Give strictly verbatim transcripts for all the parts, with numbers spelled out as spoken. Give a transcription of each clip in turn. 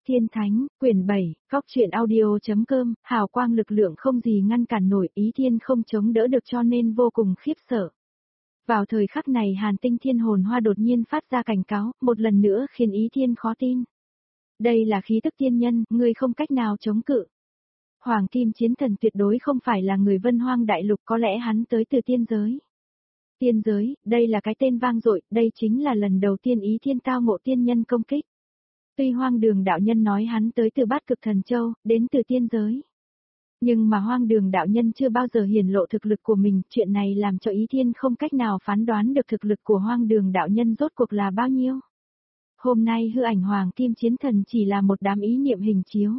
Tiên Thánh, quyển bảy, góc truyện audio.com, hào quang lực lượng không gì ngăn cản nổi, Ý Thiên không chống đỡ được cho nên vô cùng khiếp sợ. Vào thời khắc này Hàn Tinh Thiên hồn hoa đột nhiên phát ra cảnh cáo, một lần nữa khiến Ý Thiên khó tin. Đây là khí tức tiên nhân, ngươi không cách nào chống cự. Hoàng Kim Chiến Thần tuyệt đối không phải là người Vân Hoang Đại Lục, có lẽ hắn tới từ tiên giới. Tiên giới, đây là cái tên vang dội, đây chính là lần đầu tiên Ý Thiên tao ngộ tiên nhân công kích. Tuy Hoang Đường đạo nhân nói hắn tới từ Bát Cực Thần Châu, đến từ tiên giới. Nhưng mà Hoang Đường đạo nhân chưa bao giờ hiển lộ thực lực của mình, chuyện này làm cho Ý Thiên không cách nào phán đoán được thực lực của Hoang Đường đạo nhân rốt cuộc là bao nhiêu. Hôm nay hư ảnh Hoàng Kim Chiến Thần chỉ là một đám ý niệm hình chiếu.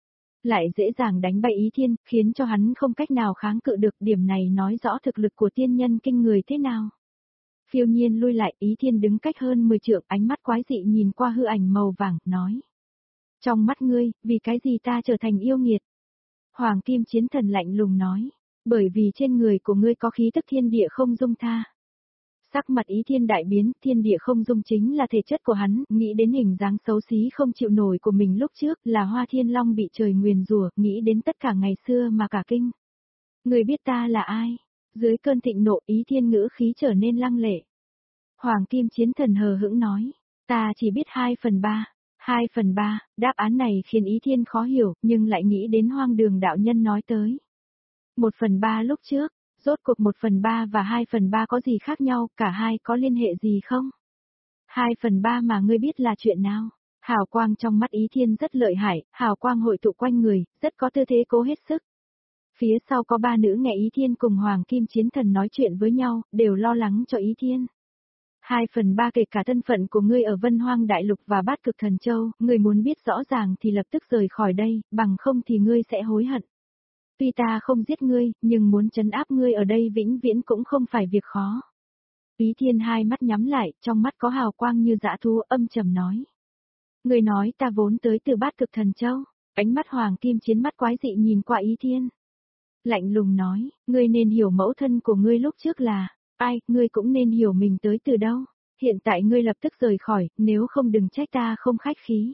Lại dễ dàng đánh bại Ý Thiên, khiến cho hắn không cách nào kháng cự được, điểm này nói rõ thực lực của tiên nhân kinh người thế nào. Phiêu nhiên lui lại, Ý Thiên đứng cách hơn mười trượng, ánh mắt quái dị nhìn qua hư ảnh màu vàng, nói. Trong mắt ngươi, vì cái gì ta trở thành yêu nghiệt? Hoàng Kim Chiến Thần lạnh lùng nói, bởi vì trên người của ngươi có khí tức thiên địa không dung tha. Sắc mặt Ý Thiên đại biến, thiên địa không dung chính là thể chất của hắn, nghĩ đến hình dáng xấu xí không chịu nổi của mình lúc trước, là Hoa Thiên Long bị trời nguyền rủa, nghĩ đến tất cả ngày xưa mà cả kinh. Ngươi biết ta là ai? Dưới cơn thịnh nộ, Ý Thiên ngữ khí trở nên lăng lệ. Hoàng Kim Chiến Thần hờ hững nói, ta chỉ biết hai phần ba. Hai phần ba, đáp án này khiến Ý Thiên khó hiểu, nhưng lại nghĩ đến Hoang Đường đạo nhân nói tới. Một phần ba lúc trước, rốt cuộc một phần ba và hai phần ba có gì khác nhau, cả hai có liên hệ gì không? Hai phần ba mà ngươi biết là chuyện nào? Hào quang trong mắt Ý Thiên rất lợi hại, hào quang hội tụ quanh người, rất có tư thế cố hết sức. Phía sau có ba nữ nghe Ý Thiên cùng Hoàng Kim Chiến Thần nói chuyện với nhau, đều lo lắng cho Ý Thiên. Hai phần ba kể cả thân phận của ngươi ở Vân Hoang Đại Lục và Bát Cực Thần Châu, ngươi muốn biết rõ ràng thì lập tức rời khỏi đây, bằng không thì ngươi sẽ hối hận. Tuy ta không giết ngươi, nhưng muốn trấn áp ngươi ở đây vĩnh viễn cũng không phải việc khó. Ý Thiên hai mắt nhắm lại, trong mắt có hào quang như dã thú, âm trầm nói. Ngươi nói ta vốn tới từ Bát Cực Thần Châu, ánh mắt Hoàng Kim Chiến mắt quái dị nhìn qua Ý Thiên. Lạnh lùng nói, ngươi nên hiểu mẫu thân của ngươi lúc trước là, ai, ngươi cũng nên hiểu mình tới từ đâu. Hiện tại ngươi lập tức rời khỏi, nếu không đừng trách ta không khách khí.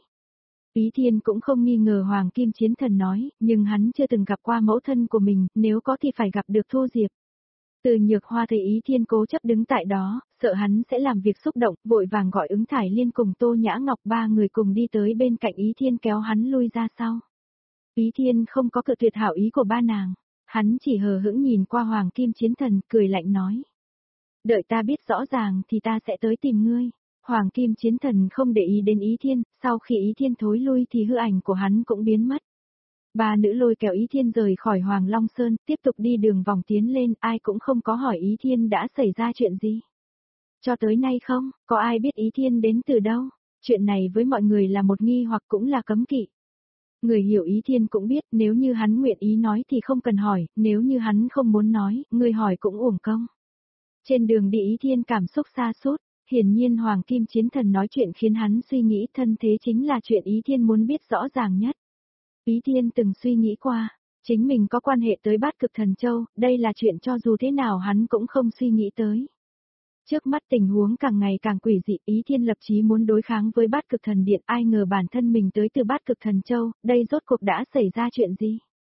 Ý Thiên cũng không nghi ngờ Hoàng Kim Chiến Thần nói, nhưng hắn chưa từng gặp qua mẫu thân của mình, nếu có thì phải gặp được Thu Diệp. Từ Nhược Hoa thấy Ý Thiên cố chấp đứng tại đó, sợ hắn sẽ làm việc xúc động, vội vàng gọi ứng Thải Liên cùng Tô Nhã Ngọc ba người cùng đi tới bên cạnh Ý Thiên kéo hắn lui ra sau. Ý Thiên không có cự tuyệt hảo ý của ba nàng, hắn chỉ hờ hững nhìn qua Hoàng Kim Chiến Thần, cười lạnh nói. Đợi ta biết rõ ràng thì ta sẽ tới tìm ngươi. Hoàng Kim Chiến Thần không để ý đến Ý Thiên, sau khi Ý Thiên thối lui thì hư ảnh của hắn cũng biến mất. Ba nữ lôi kéo Ý Thiên rời khỏi Hoàng Long Sơn, tiếp tục đi đường vòng tiến lên, ai cũng không có hỏi Ý Thiên đã xảy ra chuyện gì. Cho tới nay không, có ai biết Ý Thiên đến từ đâu, chuyện này với mọi người là một nghi hoặc cũng là cấm kỵ. Người hiểu Ý Thiên cũng biết, nếu như hắn nguyện ý nói thì không cần hỏi, nếu như hắn không muốn nói, người hỏi cũng uổng công. Trên đường đi Ý Thiên cảm xúc xa sút, hiển nhiên Hoàng Kim Chiến Thần nói chuyện khiến hắn suy nghĩ thân thế chính là chuyện Ý Thiên muốn biết rõ ràng nhất. Ý Thiên từng suy nghĩ qua, chính mình có quan hệ tới Bát Cực Thần Châu, đây là chuyện cho dù thế nào hắn cũng không suy nghĩ tới. Trước mắt tình huống càng ngày càng quỷ dị, Ý Thiên lập chí muốn đối kháng với Bát Cực Thần Điện, ai ngờ bản thân mình tới từ Bát Cực Thần Châu, đây rốt cuộc đã xảy ra chuyện gì?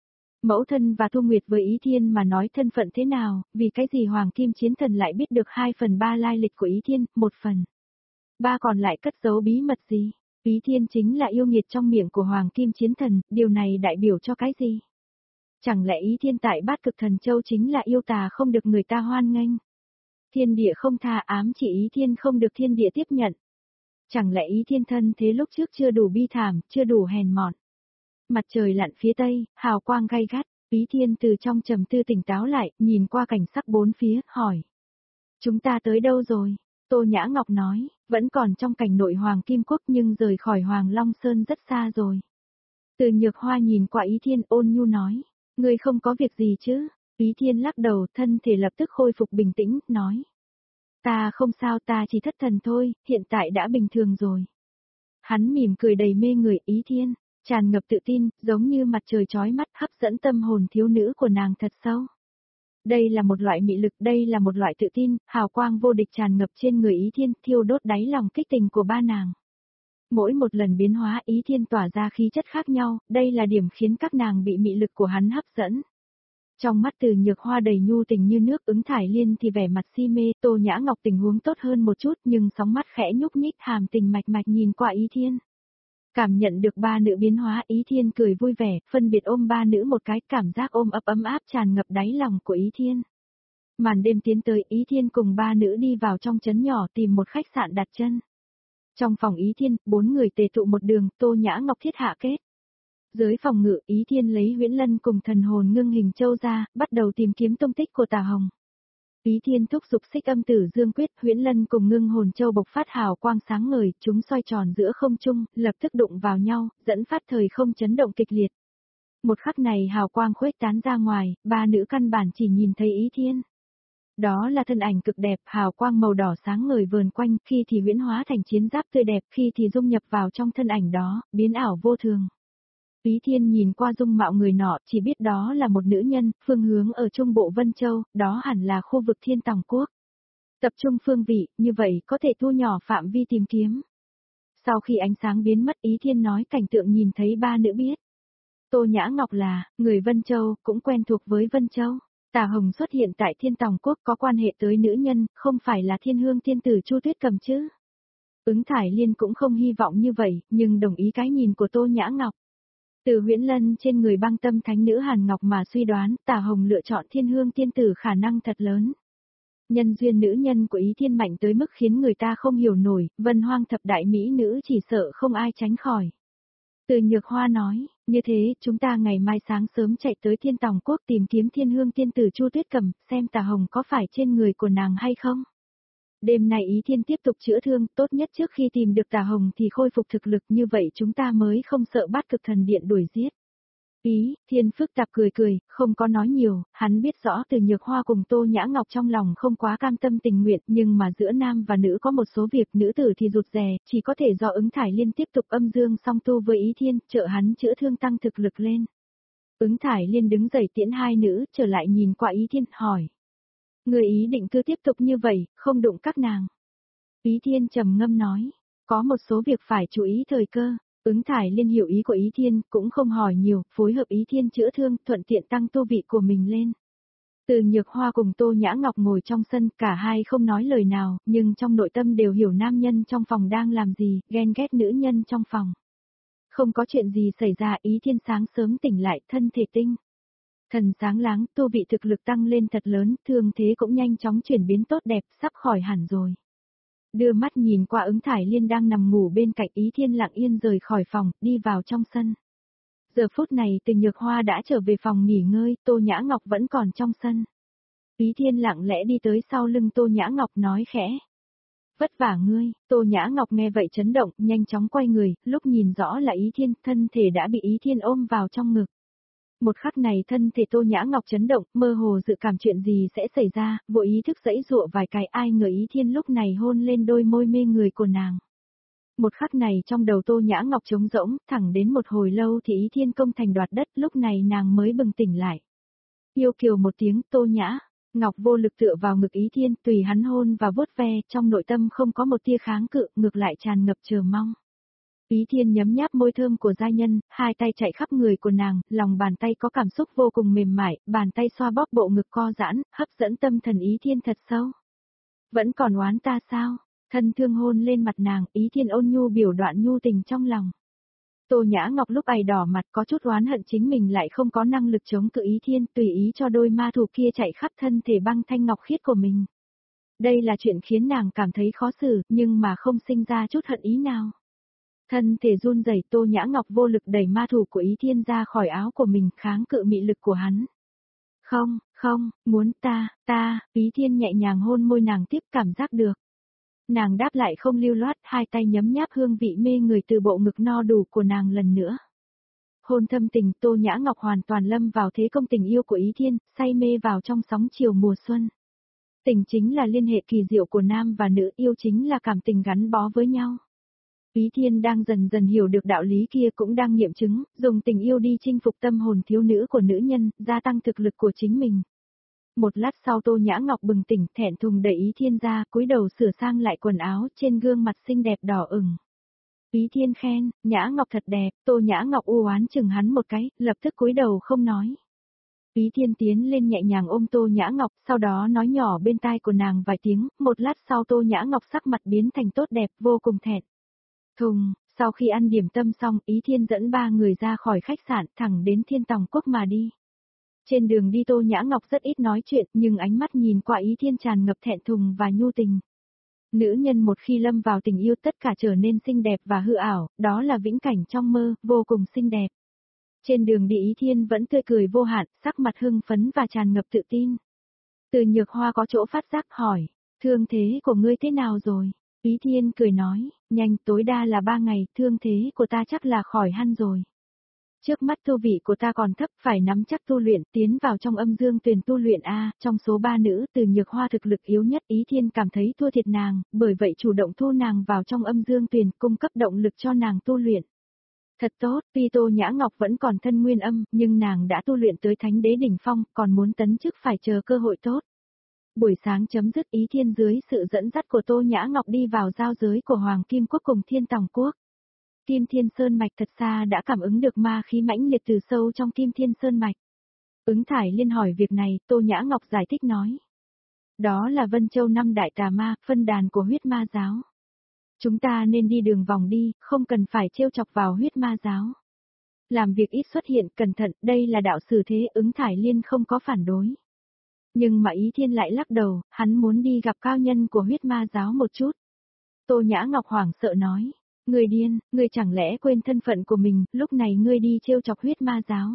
Mẫu thân và Thu Nguyệt với Ý Thiên mà nói thân phận thế nào, vì cái gì Hoàng Kim Chiến Thần lại biết được hai phần ba lai lịch của Ý Thiên, một phần. Ba còn lại cất giấu bí mật gì? Ý Thiên chính là yêu nghiệt trong miệng của Hoàng Kim Chiến Thần, điều này đại biểu cho cái gì? Chẳng lẽ Ý Thiên tại Bát Cực Thần Châu chính là yêu tà không được người ta hoan nghênh? Thiên địa không tha, ám chỉ Ý Thiên không được thiên địa tiếp nhận. Chẳng lẽ Ý Thiên thân thế lúc trước chưa đủ bi thảm, chưa đủ hèn mọn? Mặt trời lặn phía tây, hào quang gay gắt, Ý Thiên từ trong trầm tư tỉnh táo lại, nhìn qua cảnh sắc bốn phía, hỏi. Chúng ta tới đâu rồi? Tô Nhã Ngọc nói, vẫn còn trong cảnh nội Hoàng Kim Quốc nhưng rời khỏi Hoàng Long Sơn rất xa rồi. Từ Nhược Hoa nhìn qua Ý Thiên ôn nhu nói, ngươi không có việc gì chứ? Ý Thiên lắc đầu, thân thể lập tức khôi phục bình tĩnh, nói. Ta không sao, ta chỉ thất thần thôi, hiện tại đã bình thường rồi. Hắn mỉm cười đầy mê người. Ý Thiên tràn ngập tự tin, giống như mặt trời chói mắt, hấp dẫn tâm hồn thiếu nữ của nàng thật sâu. Đây là một loại mị lực, đây là một loại tự tin, hào quang vô địch tràn ngập trên người Ý Thiên, thiêu đốt đáy lòng kích tình của ba nàng. Mỗi một lần biến hóa Ý Thiên tỏa ra khí chất khác nhau, đây là điểm khiến các nàng bị mị lực của hắn hấp dẫn. Trong mắt Từ Nhược Hoa đầy nhu tình như nước, Ứng Thải Liên thì vẻ mặt si mê, Tô Nhã Ngọc tình huống tốt hơn một chút nhưng sóng mắt khẽ nhúc nhích, hàm tình mạch mạch nhìn qua Ý Thiên. Cảm nhận được ba nữ biến hóa, Ý Thiên cười vui vẻ, phân biệt ôm ba nữ một cái, cảm giác ôm ấp ấm áp tràn ngập đáy lòng của Ý Thiên. Màn đêm tiến tới, Ý Thiên cùng ba nữ đi vào trong trấn nhỏ tìm một khách sạn đặt chân. Trong phòng Ý Thiên, bốn người tề tụ một đường, Tô Nhã Ngọc thiết hạ kết. Dưới phòng ngự, Ý Thiên lấy huyễn lân cùng thần hồn ngưng hình châu ra, bắt đầu tìm kiếm tung tích của Tà Hồng. Ý Thiên thúc giục xích âm tử dương quyết, huyễn lân cùng ngưng hồn châu bộc phát hào quang sáng ngời, chúng xoay tròn giữa không trung, lập tức đụng vào nhau, dẫn phát thời không chấn động kịch liệt. Một khắc này hào quang khuếch tán ra ngoài, ba nữ căn bản chỉ nhìn thấy Ý Thiên. Đó là thân ảnh cực đẹp, hào quang màu đỏ sáng ngời vờn quanh, khi thì huyễn hóa thành chiến giáp tươi đẹp, khi thì dung nhập vào trong thân ảnh đó, biến ảo vô thường. Ý Thiên nhìn qua dung mạo người nọ, chỉ biết đó là một nữ nhân, phương hướng ở trung bộ Vân Châu, đó hẳn là khu vực Thiên Tòng Quốc. Tập trung phương vị, như vậy có thể thu nhỏ phạm vi tìm kiếm. Sau khi ánh sáng biến mất, Ý Thiên nói cảnh tượng nhìn thấy ba nữ biết. Tô Nhã Ngọc là, người Vân Châu, cũng quen thuộc với Vân Châu. Tà Hồng xuất hiện tại Thiên Tòng Quốc có quan hệ tới nữ nhân, không phải là Thiên Hương Thiên Tử Chu Tuyết Cầm chứ. Ứng Thải Liên cũng không hy vọng như vậy, nhưng đồng ý cái nhìn của Tô Nhã Ngọc. Từ huyễn lân trên người băng tâm thánh nữ Hàn Ngọc mà suy đoán, Tà Hồng lựa chọn Thiên Hương Thiên Tử khả năng thật lớn. Nhân duyên nữ nhân của Ý Thiên mạnh tới mức khiến người ta không hiểu nổi, Vân Hoang thập đại mỹ nữ chỉ sợ không ai tránh khỏi. Từ Nhược Hoa nói, như thế, chúng ta ngày mai sáng sớm chạy tới Thiên Tòng Quốc tìm kiếm Thiên Hương Thiên Tử Chu Tuyết Cầm, xem Tà Hồng có phải trên người của nàng hay không. Đêm nay Ý Thiên tiếp tục chữa thương, tốt nhất trước khi tìm được Tà Hồng thì khôi phục thực lực, như vậy chúng ta mới không sợ Bát Cực Thần Điện đuổi giết. Ý Thiên phức tạp cười cười, không có nói nhiều, hắn biết rõ Từ Nhược Hoa cùng Tô Nhã Ngọc trong lòng không quá cam tâm tình nguyện, nhưng mà giữa nam và nữ có một số việc nữ tử thì rụt rè, chỉ có thể do Ứng Thải Liên tiếp tục âm dương song tu với Ý Thiên, trợ hắn chữa thương tăng thực lực lên. Ứng Thải Liên đứng dậy tiễn hai nữ, trở lại nhìn qua Ý Thiên, hỏi. Người ý định cứ tiếp tục như vậy, không đụng các nàng. Ý Thiên trầm ngâm nói, có một số việc phải chú ý thời cơ. Ứng Thải Liên hiểu ý của Ý Thiên, cũng không hỏi nhiều, phối hợp Ý Thiên chữa thương, thuận tiện tăng tu vị của mình lên. Từ Nhược Hoa cùng Tô Nhã Ngọc ngồi trong sân, cả hai không nói lời nào, nhưng trong nội tâm đều hiểu nam nhân trong phòng đang làm gì, ghen ghét nữ nhân trong phòng. Không có chuyện gì xảy ra, Ý Thiên sáng sớm tỉnh lại, thân thể tinh. Thần sáng láng, tu vị thực lực tăng lên thật lớn, thương thế cũng nhanh chóng chuyển biến tốt đẹp, sắp khỏi hẳn rồi. Đưa mắt nhìn qua Ứng Thải Liên đang nằm ngủ bên cạnh, Ý Thiên lặng yên rời khỏi phòng, đi vào trong sân. Giờ phút này Từ Nhược Hoa đã trở về phòng nghỉ ngơi, Tô Nhã Ngọc vẫn còn trong sân. Ý Thiên lặng lẽ đi tới sau lưng Tô Nhã Ngọc nói khẽ. Vất vả ngươi, Tô Nhã Ngọc nghe vậy chấn động, nhanh chóng quay người, lúc nhìn rõ là Ý Thiên, thân thể đã bị Ý Thiên ôm vào trong ngực. Một khắc này thân thể Tô Nhã Ngọc chấn động, mơ hồ dự cảm chuyện gì sẽ xảy ra, vội ý thức giãy giụa vài cái, ai ngờ Ý Thiên lúc này hôn lên đôi môi mê người của nàng. Một khắc này trong đầu Tô Nhã Ngọc trống rỗng, thẳng đến một hồi lâu thì Ý Thiên công thành đoạt đất, lúc này nàng mới bừng tỉnh lại. Yêu kiều một tiếng, Tô Nhã Ngọc vô lực tựa vào ngực Ý Thiên, tùy hắn hôn và vuốt ve, trong nội tâm không có một tia kháng cự, ngược lại tràn ngập chờ mong. Ý Thiên nhấm nháp môi thơm của giai nhân, hai tay chạy khắp người của nàng, lòng bàn tay có cảm xúc vô cùng mềm mại, bàn tay xoa bóp bộ ngực co giãn, hấp dẫn tâm thần Ý Thiên thật sâu. Vẫn còn oán ta sao? Thân thương hôn lên mặt nàng, Ý Thiên ôn nhu biểu đoạn nhu tình trong lòng. Tô Nhã Ngọc lúc ấy đỏ mặt có chút oán hận chính mình lại không có năng lực chống cự Ý Thiên, tùy ý cho đôi ma thủ kia chạy khắp thân thể băng thanh ngọc khiết của mình. Đây là chuyện khiến nàng cảm thấy khó xử, nhưng mà không sinh ra chút hận ý nào. Thân thể run rẩy, Tô Nhã Ngọc vô lực đẩy ma thủ của Ý Thiên ra khỏi áo của mình, kháng cự mị lực của hắn. Không, không, muốn ta, ta, Ý Thiên nhẹ nhàng hôn môi nàng tiếp, cảm giác được. Nàng đáp lại không lưu loát, hai tay nhấm nháp hương vị mê người từ bộ ngực no đủ của nàng lần nữa. Hôn thâm tình, Tô Nhã Ngọc hoàn toàn lâm vào thế công tình yêu của Ý Thiên, say mê vào trong sóng chiều mùa xuân. Tình chính là liên hệ kỳ diệu của nam và nữ, yêu chính là cảm tình gắn bó với nhau. Ý Thiên đang dần dần hiểu được đạo lý kia, cũng đang nghiệm chứng, dùng tình yêu đi chinh phục tâm hồn thiếu nữ của nữ nhân, gia tăng thực lực của chính mình. Một lát sau Tô Nhã Ngọc bừng tỉnh, thẹn thùng đẩy Ý Thiên ra, cúi đầu sửa sang lại quần áo, trên gương mặt xinh đẹp đỏ ửng. Ý Thiên khen, Nhã Ngọc thật đẹp, Tô Nhã Ngọc u oán chừng hắn một cái, lập tức cúi đầu không nói. Ý Thiên tiến lên nhẹ nhàng ôm Tô Nhã Ngọc, sau đó nói nhỏ bên tai của nàng vài tiếng, một lát sau Tô Nhã Ngọc sắc mặt biến thành tốt đẹp, vô cùng thẹn. Thùng, sau khi ăn điểm tâm xong, Ý Thiên dẫn ba người ra khỏi khách sạn, thẳng đến Thiên Tòng Quốc mà đi. Trên đường đi Tô Nhã Ngọc rất ít nói chuyện, nhưng ánh mắt nhìn qua Ý Thiên tràn ngập thẹn thùng và nhu tình. Nữ nhân một khi lâm vào tình yêu tất cả trở nên xinh đẹp và hư ảo, đó là viễn cảnh trong mơ, vô cùng xinh đẹp. Trên đường đi Ý Thiên vẫn tươi cười vô hạn, sắc mặt hưng phấn và tràn ngập tự tin. Từ Nhược Hoa có chỗ phát giác hỏi, thương thế của ngươi thế nào rồi? Ý Thiên cười nói, nhanh, tối đa là ba ngày, thương thế của ta chắc là khỏi hẳn rồi. Trước mắt tu vị của ta còn thấp, phải nắm chắc tu luyện, tiến vào trong âm dương tuyền tu luyện A, trong số ba nữ, Từ Nhược Hoa thực lực yếu nhất, Ý Thiên cảm thấy thua thiệt nàng, bởi vậy chủ động thu nàng vào trong âm dương tuyền, cung cấp động lực cho nàng tu luyện. Thật tốt, tuy Tô Nhã Ngọc vẫn còn thân nguyên âm, nhưng nàng đã tu luyện tới thánh đế đỉnh phong, còn muốn tấn chức phải chờ cơ hội tốt. Buổi sáng chấm dứt, Ý Thiên dưới sự dẫn dắt của Tô Nhã Ngọc đi vào giao giới của Hoàng Kim Quốc cùng Thiên Tòng Quốc. Kim Thiên Sơn Mạch thật xa đã cảm ứng được ma khí mãnh liệt từ sâu trong Kim Thiên Sơn Mạch. Ứng Thải Liên hỏi việc này, Tô Nhã Ngọc giải thích nói. Đó là Vân Châu năm đại tà ma, phân đàn của huyết ma giáo. Chúng ta nên đi đường vòng đi, không cần phải trêu chọc vào huyết ma giáo. Làm việc ít xuất hiện, cẩn thận, đây là đạo xử thế, Ứng Thải Liên không có phản đối. Nhưng mà Ý Thiên lại lắc đầu, hắn muốn đi gặp cao nhân của huyết ma giáo một chút. Tô Nhã Ngọc hoảng sợ nói. Người điên, ngươi chẳng lẽ quên thân phận của mình, lúc này ngươi đi trêu chọc huyết ma giáo.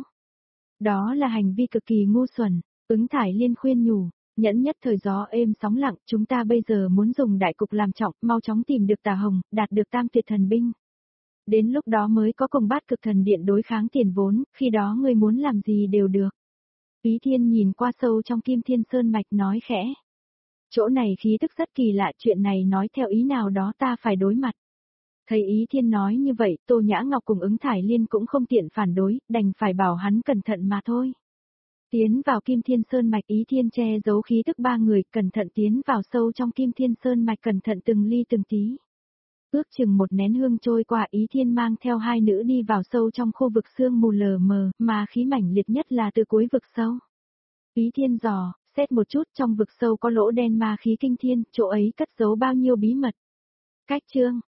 Đó là hành vi cực kỳ ngu xuẩn, Ứng Thải Liên khuyên nhủ, nhẫn nhất thời gió êm sóng lặng, chúng ta bây giờ muốn dùng đại cục làm trọng, mau chóng tìm được Tà Hồng, đạt được tam tuyệt thần binh. Đến lúc đó mới có cùng bát cực thần điện đối kháng tiền vốn, khi đó ngươi muốn làm gì đều được. Ý Thiên nhìn qua sâu trong Kim Thiên Sơn Mạch nói khẽ. Chỗ này khí tức rất kỳ lạ, chuyện này nói theo ý nào đó ta phải đối mặt. Thấy Ý Thiên nói như vậy, Tô Nhã Ngọc cùng Ứng Thải Liên cũng không tiện phản đối, đành phải bảo hắn cẩn thận mà thôi. Tiến vào Kim Thiên Sơn Mạch, Ý Thiên che giấu khí tức ba người, cẩn thận tiến vào sâu trong Kim Thiên Sơn Mạch, cẩn thận từng ly từng tí. Ước chừng một nén hương trôi qua, Ý Thiên mang theo hai nữ đi vào sâu trong khu vực sương mù lờ mờ, mà khí mãnh liệt nhất là từ cuối vực sâu. Ý Thiên dò, xét một chút, trong vực sâu có lỗ đen ma khí kinh thiên, chỗ ấy cất giấu bao nhiêu bí mật. Cách chương